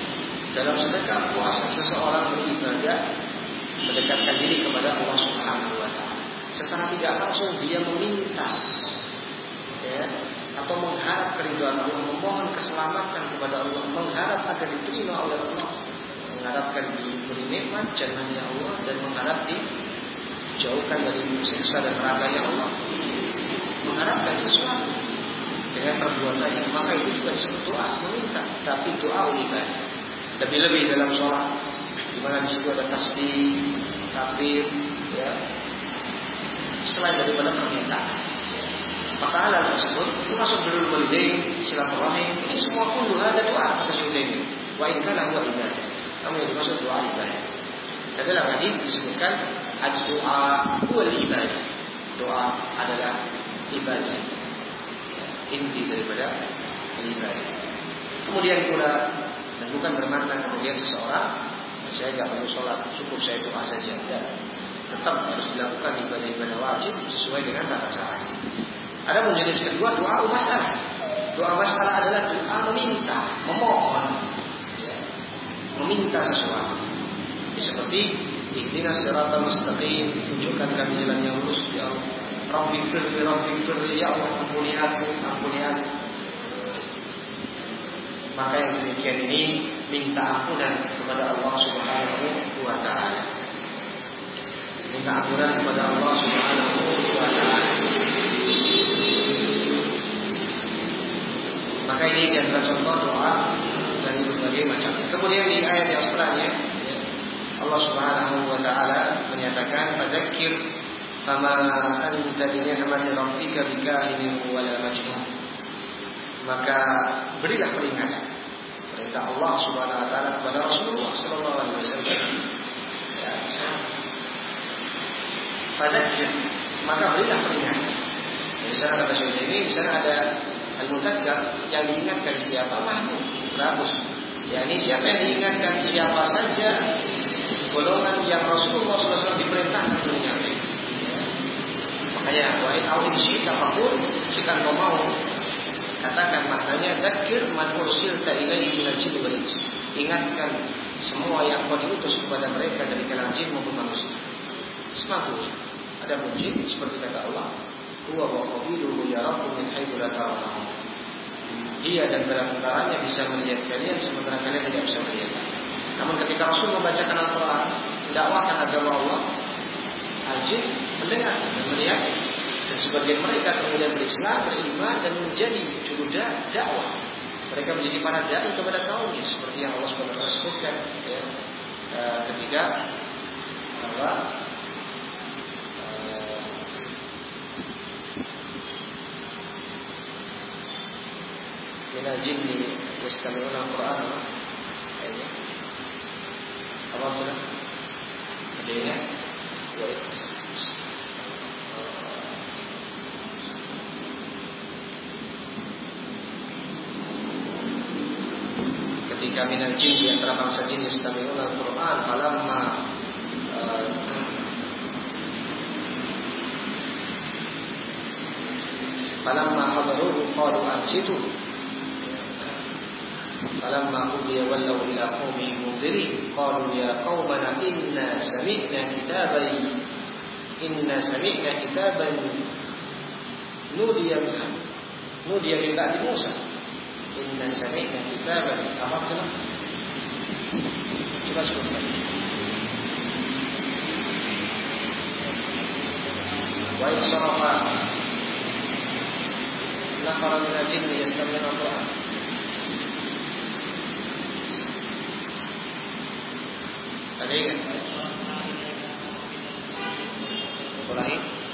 Dalam sedekah puasa seseorang beribadah mendekatkan diri kepada Allah Subhanahu wa taala. Secara tidak langsung dia meminta ya, atau mengharap keridhaan Allah, memohon keselamatan kepada Allah, mengharap agar diterima oleh Allah, mengharapkan diberi nikmat jannahnya Allah dan mengharap dijauhkan dari siksa dan nerakanya Allah. Mengharapkan sesuatu dengan perbuatannya, maka itu juga disebut doa, meminta. Tapi doa ibadah. Lebih-lebih dalam sholat, di mana di situ ada tasbih, takbir, ya, selain daripada permintaan. Maka hal tersebut termasuk birrul walidain, silaturahim, ini semua pun ada doa kata Syaikhul. Wa in kana huwa ibadah. Kamu yang dimaksud doa ibadah. Dan dalam hadis disebutkan ad-doa huwal ibadah. Doa adalah ibadah. Inti daripada ibadah. Kemudian pula, dan bukan bermakna kemudian seseorang saya tidak perlu sholat, cukup saya doa saja. Ya, tetap harus dilakukan ibadah-ibadah wajib sesuai dengan tata caranya. Ada jenis kedua, doa masalah. Doa masalah adalah doa meminta, memohon, ya, meminta sesuatu. Ini seperti ihdinas siratal mustaqim, tunjukkan kami jalan yang lurus, ya Allah. Rabbi firli, Rabbi firli, ya Allah, ampuni aku, ampuni aku. Maka yang demikian ini minta ampunan kepada Allah Subhanahu wa taala. Minta ampunan kepada Allah Subhanahu wa taala. Maka ini di antara contoh doa dari berbagai macam. Kemudian di ayat yang setelahnya Allah Subhanahu wa taala menyatakan fadzakir fama anta bi ni'mati rabbika bikahinin wala majnun. Maka berilah peringatan, perintah Allah Subhanahu wa taala kepada Rasulullah sallallahu alaihi wasallam. Fadzakir, maka berilah peringatan. Di sana kata Syekh ini, di sana ada al-mudzakkar yang diingatkan siapa? Mahmud, bagus. Ya, ini siapa yang diingatkan? Siapa saja golongan yang Rasulullah sallallahu alaihi wasallam diperintahkan untuk menyampaikan. Makanya wahai awin syita fakul, jika engkau mau katakan, maknanya dzakir man ursilta ilaihi minal jinni wal ins. Ingatkan semua yang kau diutus kepada mereka dari kalangan jin maupun manusia. Semaku ada jin seperti kata Allah, huwa wa qabiluhu yarakum min haitsu la tarawun. Dia dan tentaranya bisa melihat kalian sementara kalian tidak bisa melihat. Namun ketika Rasul membacakan Al-Quran, mendakwakan agama Allah, al-jin mendengar dan melihat. Dan sebagian mereka kemudian berislam, beriman dan menjadi juru dakwah. Mereka menjadi para dai kepada kaumnya, seperti yang Allah subhanahu wa taala sebutkan ya, uh, ketika apa uh, minal jinni yastami'una al-Qur'an ini apa pula adanya wa ketika minal jin di antara bangsa jin yastami'una al-Qur'an falamma uh, falamma hadaruhu qalu ansitu falamma qudiya wallaw ila qaumihim mundirin qalu ya qaumana inna sami'na kitaban inna sami'na kitaban nudiya nudiya min ba'di Musa. Inna sami'na kitaban apa itu? Coba sebutkan. Wa isarafa nafara min al-jinni yastami'una al-Qur'an. Ada ingat? Ulangi.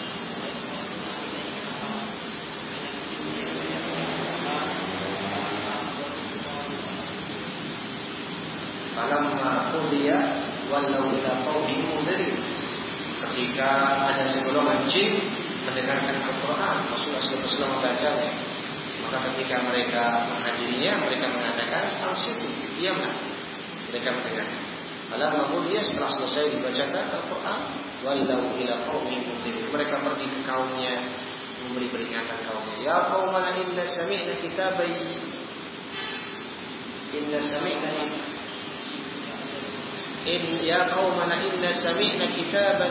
Falamma qudiya wallaw ila qaumihim mundirin. Ketika ada segolongan jin mendengarkan Al-Quran, Rasulullah sallallahu alaihi wasallam membacanya, maka ketika mereka menghadirinya, mereka mengatakan ansitu, diamlah. Mereka mendengarkan. Falamma qudiya, setelah selesai dibacakan Al-Quran, wallaw ila qaumihim mundirin. Mereka pergi ke kaumnya memberi peringatan kaumnya. Ya qaumana inna sami'na kitaban inna sami'na In ya qaumana inna sami'na kitaban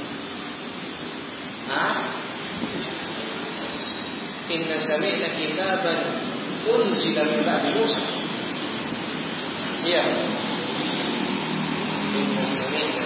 ha Inna sami'na kitaban unzila min ba'di Musa. Ya. Inna sami'na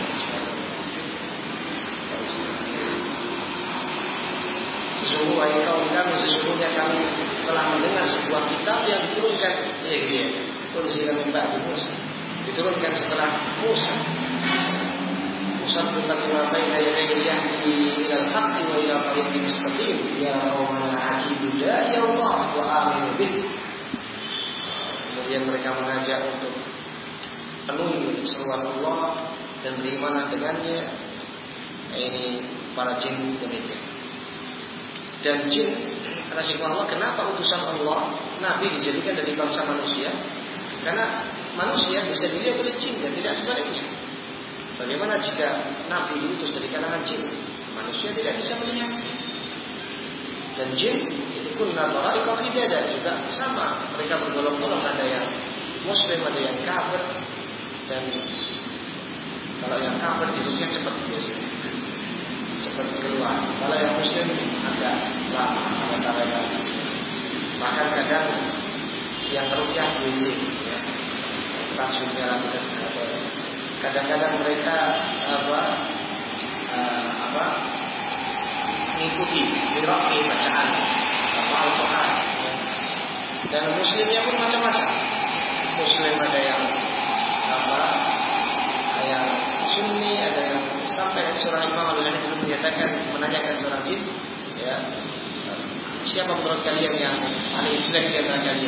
sesungguhnya wahai kaum kami, sesungguhnya kami telah mendengar sebuah kitab yang diturunkan ya gitu ya. Unzila min ba'di Musa. Diturunkan setelah Musa. Musa berkata baina yadayhi yahdi ila al-haqqi wa ila tariqin mustaqim. Ya qaumana ajibu da'i Allah wa aminu bih. Kemudian mereka mengajak untuk penuhi seruan Allah dan beriman dengannya. Ini para jin demikian. Dan jin kata Allah, kenapa utusan Allah Nabi dijadikan dari bangsa manusia? Karena manusia bisa dilihat oleh jin dan tidak sebaliknya. Bagaimana jika Nabi diutus dari kalangan jin? Manusia tidak bisa melihat. Dan jin itu pun natara ikut tidak juga sama. Mereka bergolong-golong, ada yang Muslim, ada yang kafir. Dan kalau yang kafir hidupnya cepat biasanya, cepat keluar. Kalau yang Muslim agak lama, agak lama. Bahkan kadang yang terukyah berisik, ya. Tasbihnya lakukan kadang-kadang mereka apa uh, apa mengikuti qiraat bacaan apa Al-Qur'an. Dan muslimnya pun macam-macam. Muslim ada yang apa yang Sunni, ada yang sampai surah Imam Al-Ghazali belum menyatakan menanyakan surah jin, ya. Siapa menurut kalian yang paling jelek di antara kalian?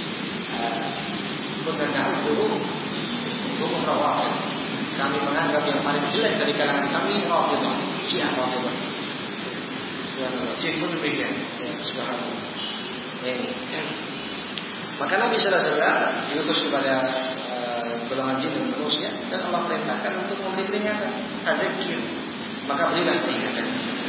Bukan dulu hukum rawafid. Kami menganggap yang paling jelek dari kalangan kami Rafidhah, Syiah Rafidhah. Subhanallah. Jin pun demikian. Ya, subhanallah. Ini. Maka Nabi sallallahu alaihi wasallam diutus kepada uh, golongan jin dan manusia, dan Allah perintahkan untuk memberi peringatan. Tadzkir. Maka berilah peringatan.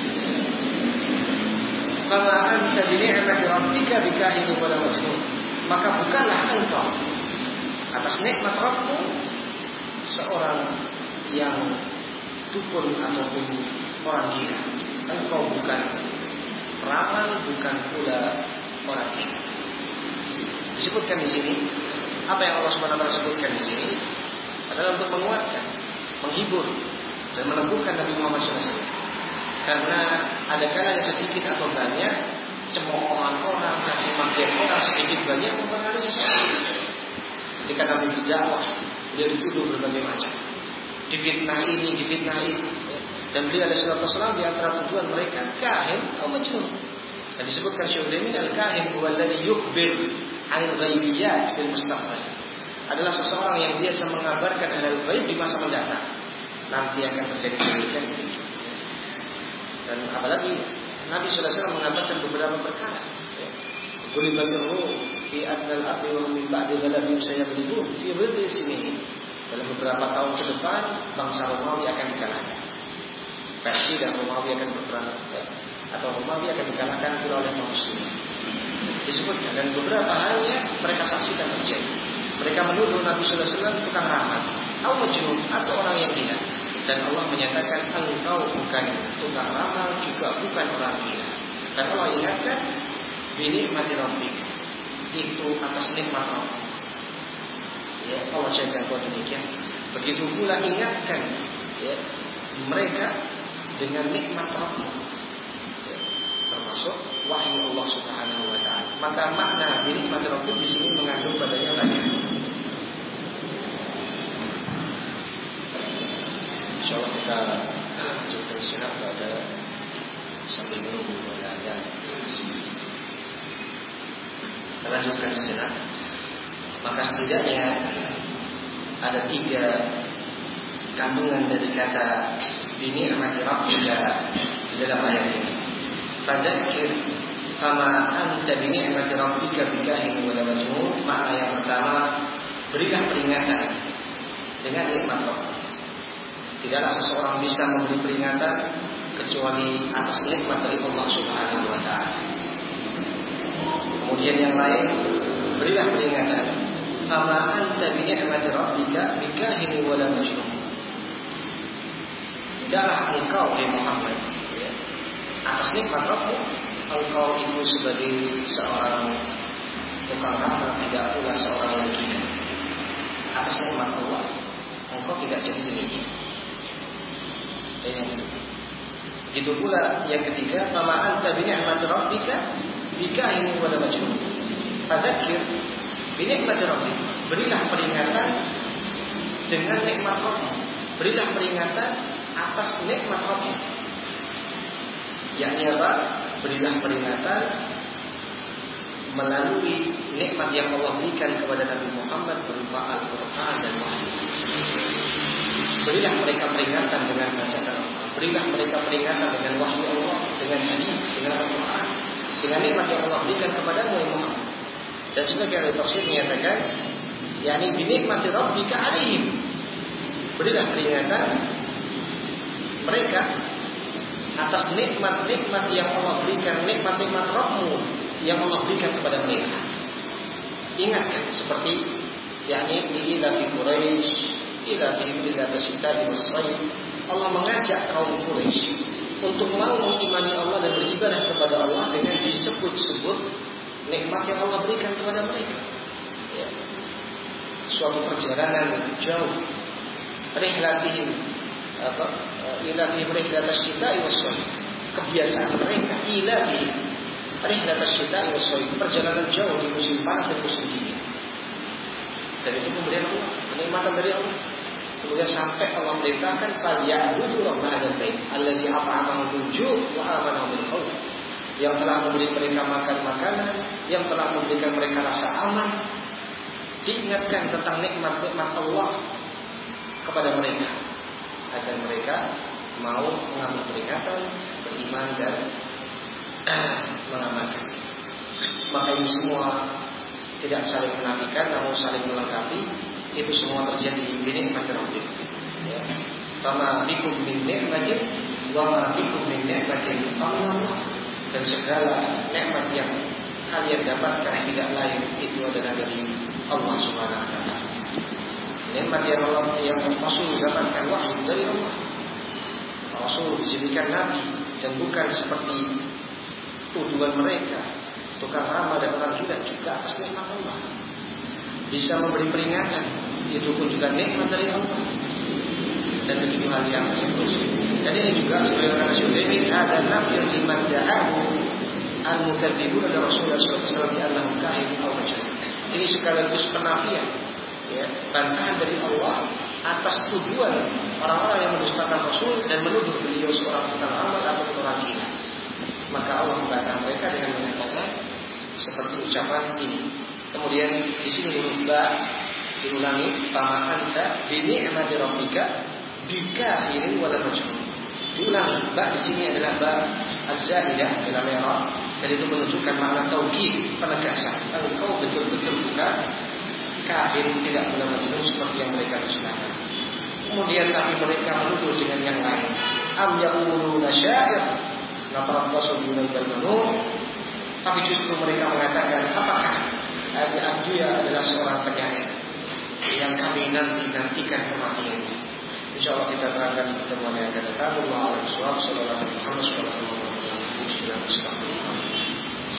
Fama anta bi ni'mati rabbika bikahin wala majnun. Maka bukanlah engkau atas nikmat Rabbmu seorang yang dukun ataupun orang gila. Engkau bukan peramal, bukan pula orang gila. Disebutkan di sini, apa yang Allah Subhanahu wa taala sebutkan di sini adalah untuk menguatkan, menghibur dan meneguhkan Nabi Muhammad shallallahu alaihi wasallam. Karena ada kalanya sedikit atau banyak cemoohan orang, caci maki orang sedikit banyak mempengaruhi seseorang. Ketika Nabi berdakwah, beliau dituduh berbagai macam, difitnah ini, difitnah itu, dan beliau alaihi wasallam di antara tujuan mereka kahin atau majnun. Dan disebutkan Syaikhul al-kahin huwa alladhi yukhbir 'anil ghaibiyat fil mustaqbal. Adalah seseorang yang biasa mengabarkan hal gaib di masa mendatang. Nanti akan terjadi demikian. Dan apalagi Nabi sallallahu alaihi wasallam mengabarkan beberapa perkara. Qulibatir ruh fi adnal ardi wa min ba'di ghalabihim sayaghlibun fi bid'i sinin. Dalam beberapa tahun ke depan bangsa Romawi akan dikalahkan. Persia dan Romawi akan berperang, atau Romawi akan dikalahkan pula oleh kaum muslimin. Disebutkan dan beberapa halnya mereka saksikan terjadi. Mereka menuduh Nabi sallallahu alaihi wasallam tukang ramal, atau majnun, atau orang yang gila. Dan Allah menyatakan engkau bukan tukang ramal, juga bukan orang gila. Dan Allah ingatkan binikmati rabbik, itu atas nikmat Allah. Ya, Allah cakap buat demikian. Begitu pula ingatkan ya, mereka dengan nikmat Rabbmu, ya, termasuk wahyu Allah Subhanahu wa taala. Maka makna binikmati rabbik di sini mengandung padanya banyak. Insyaallah kita lanjutkan sejenak pada sambil menunggu pada kita lanjutkan sejenak. Maka setidaknya ada tiga kandungan dari kata binikmati rabbika di dalam ayat ini. Fadzakir kama anta binikmati rabbika bikahin wa majnun. Makna yang pertama, berilah peringatan dengan nikmat Rabb. Tidaklah seseorang bisa memberi peringatan kecuali atas nikmat dari Allah Subhanahu wa taala. Kemudian yang lain, berilah peringatan fama anta bi ni'mati rabbika bikahini wala majnun. Tidaklah engkau wahai Muhammad, ya, atas nikmat Rabbmu, engkau itu sebagai seorang tukang ramal, tidak pula seorang yang gila. Atas nikmat Allah, engkau tidak jadi demikian. Begitu pula yang ketiga, fama anta bi ni'mati rabbika bikahini wala majnun. Fadzakir bi ni'mati rabbika, berilah peringatan dengan nikmat Rabbmu. Berilah peringatan atas nikmat Rabbmu. Yakni apa? Berilah peringatan melalui nikmat yang Allah berikan kepada Nabi Muhammad berupa Al-Quran dan wahyu. Berilah mereka peringatan dengan bacaan Allah. Berilah mereka peringatan dengan wahyu Allah, dengan hadis, dengan Al-Quran, dengan nikmat yang Allah berikan kepada Muhammad. Dan sebagian dari tafsir menyatakan, yakni bi nikmati rabbika alaihim. Berilah peringatan mereka atas nikmat-nikmat yang Allah berikan, nikmat-nikmat Rabbmu yang Allah berikan kepada mereka. Ingatkan seperti yakni ila fi Quraisy, ila fi ila tasyitari wasayf. Allah mengajak kaum Quraisy untuk mau mengimani Allah dan beribadah kepada Allah dengan disebut-sebut nikmat yang Allah berikan kepada mereka. Ya. Suatu perjalanan jauh, rihlatihim apa ilahi rihlat asy-syita'i was-shayf, kebiasaan mereka ilahi rihlat asy-syita'i was-shayf, perjalanan jauh di musim panas dan musim dingin. Dan itu kemudian Allah, kenikmatan dari Allah. Kemudian sampai Allah merintahkan falyabudu rabb hadzal bait alladzi at'amahum min ju' wa amanahum min khauf, yang telah memberi mereka makan makanan, yang telah memberikan mereka rasa aman. Diingatkan tentang nikmat-nikmat Allah kepada mereka agar mereka mau mengambil peringatan, beriman dan mengamalkan. Maka ini semua tidak saling menafikan, namun saling melengkapi. Itu semua terjadi di nikmat Rabbik. Ya. Fama bikum min ni'matin wa ma bikum min ni'matin Allah. Dan segala nikmat yang kalian dapatkan tidak lain itu adalah dari Allah Subhanahu wa taala. Nikmat yang Allah yang Rasul dapatkan wahyu dari Allah. Rasul dijadikan nabi dan bukan seperti tuduhan mereka tukang ramal dan orang gila, juga atas nikmat Allah. Bisa memberi peringatan, itu pun juga nikmat dari Allah. Dan begitu hal yang seterusnya. Dan ini juga sebagai kata Syuaib, ada nafiyun liman da'ahu al-mukadzibun dari Rasulullah sallallahu alaihi wasallam di annahum kahin aw majnun. Ini sekaligus penafian, ya, bantahan dari Allah atas tuduhan orang-orang yang mendustakan Rasul dan menuduh beliau seorang tukang ramal atau orang gila. Maka Allah membantah mereka dengan mengatakan seperti ucapan ini. Kemudian di sini huruf ba diulangi, fama anta bi ni'mati rabbika bikahin wala majnun. Diulangi, ba di sini adalah ba az-zaidah dalam i'rab, dan itu menunjukkan makna taukid, penegasan. Engkau betul-betul bukan kahin, tidak pula majnun seperti yang mereka dustakan. Kemudian tapi mereka menuduh dengan yang lain. Am yaquluna syair natarabbasu bil manun. Tapi justru mereka mengatakan, apakah dia adalah seorang penyair yang kami nanti-nantikan kematiannya. InsyaAllah kita terangkan pertemuan yang akan datang. Wallahu a'lam bishawab. Sallallahu alaihi wasallam.